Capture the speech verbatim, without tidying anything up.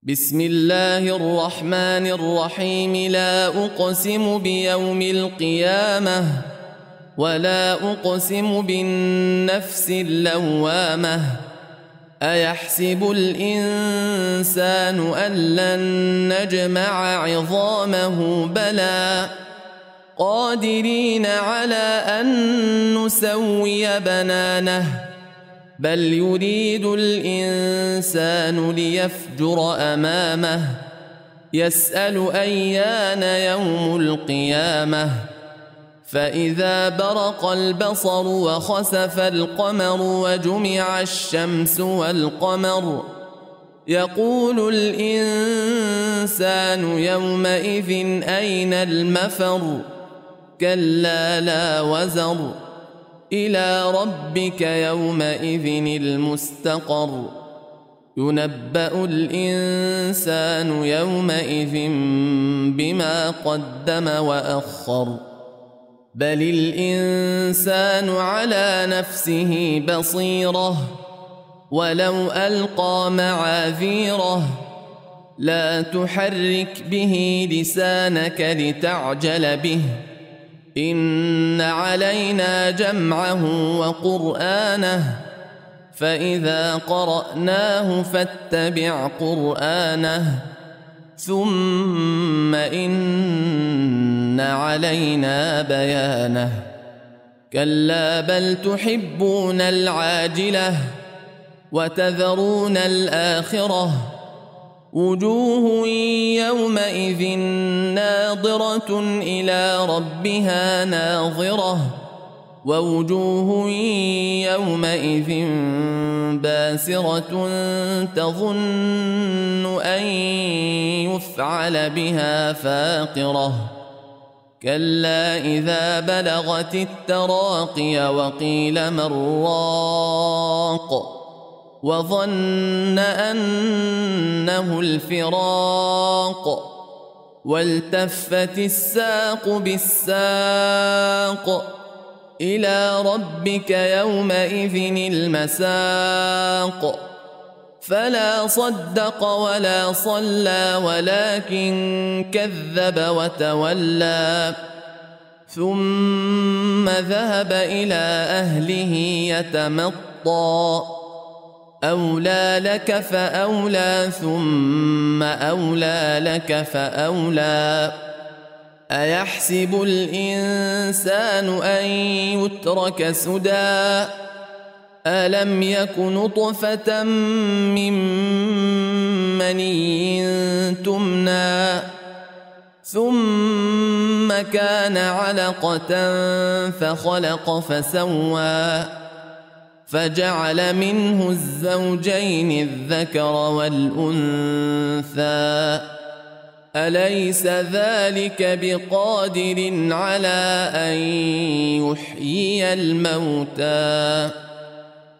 بسم الله الرحمن الرحيم. لا أقسم بيوم القيامة ولا أقسم بالنفس اللوامة. أيحسب الإنسان أن لن نجمع عظامه بلى قادرين على أن نسوي بنانه بل يريد الإنسان ليفجر أمامه يسأل أيان يوم القيامة. فإذا برق البصر وخسف القمر وجمع الشمس والقمر يقول الإنسان يومئذ أين المفر كلا لا وزر إلى ربك يومئذ المستقر. ينبأ الإنسان يومئذ بما قدم وأخر بل الإنسان على نفسه بصيرة ولو ألقى معاذيره. لا تحرك به لسانك لتعجل به إن علينا جمعه وقرآنه فإذا قرأناه فاتبع قرآنه ثم إن علينا بيانه. كلا بل تحبون العاجلة وتذرون الآخرة وجوه يومئذ ناظرة إلى ربها ناظرة ووجوه يومئذ باسرة تظن أن يفعل بها فاقرة. كلا إذا بلغت التراقي وقيل من راق وظن أنه الفراق والتفت الساق بالساق إلى ربك يومئذ المساق. فلا صدق ولا صلى ولكن كذب وتولى ثم ذهب إلى أهله يتمطى. أولى لك فأولى ثم أولى لك فأولى. أيحسب الإنسان أن يترك سدى ألم يك نطفة من مني تمنى ثم كان علقة فخلق فسوى فجعل منه الزوجين الذكر والأنثى. أليس ذلك بقادر على أن يحيي الموتى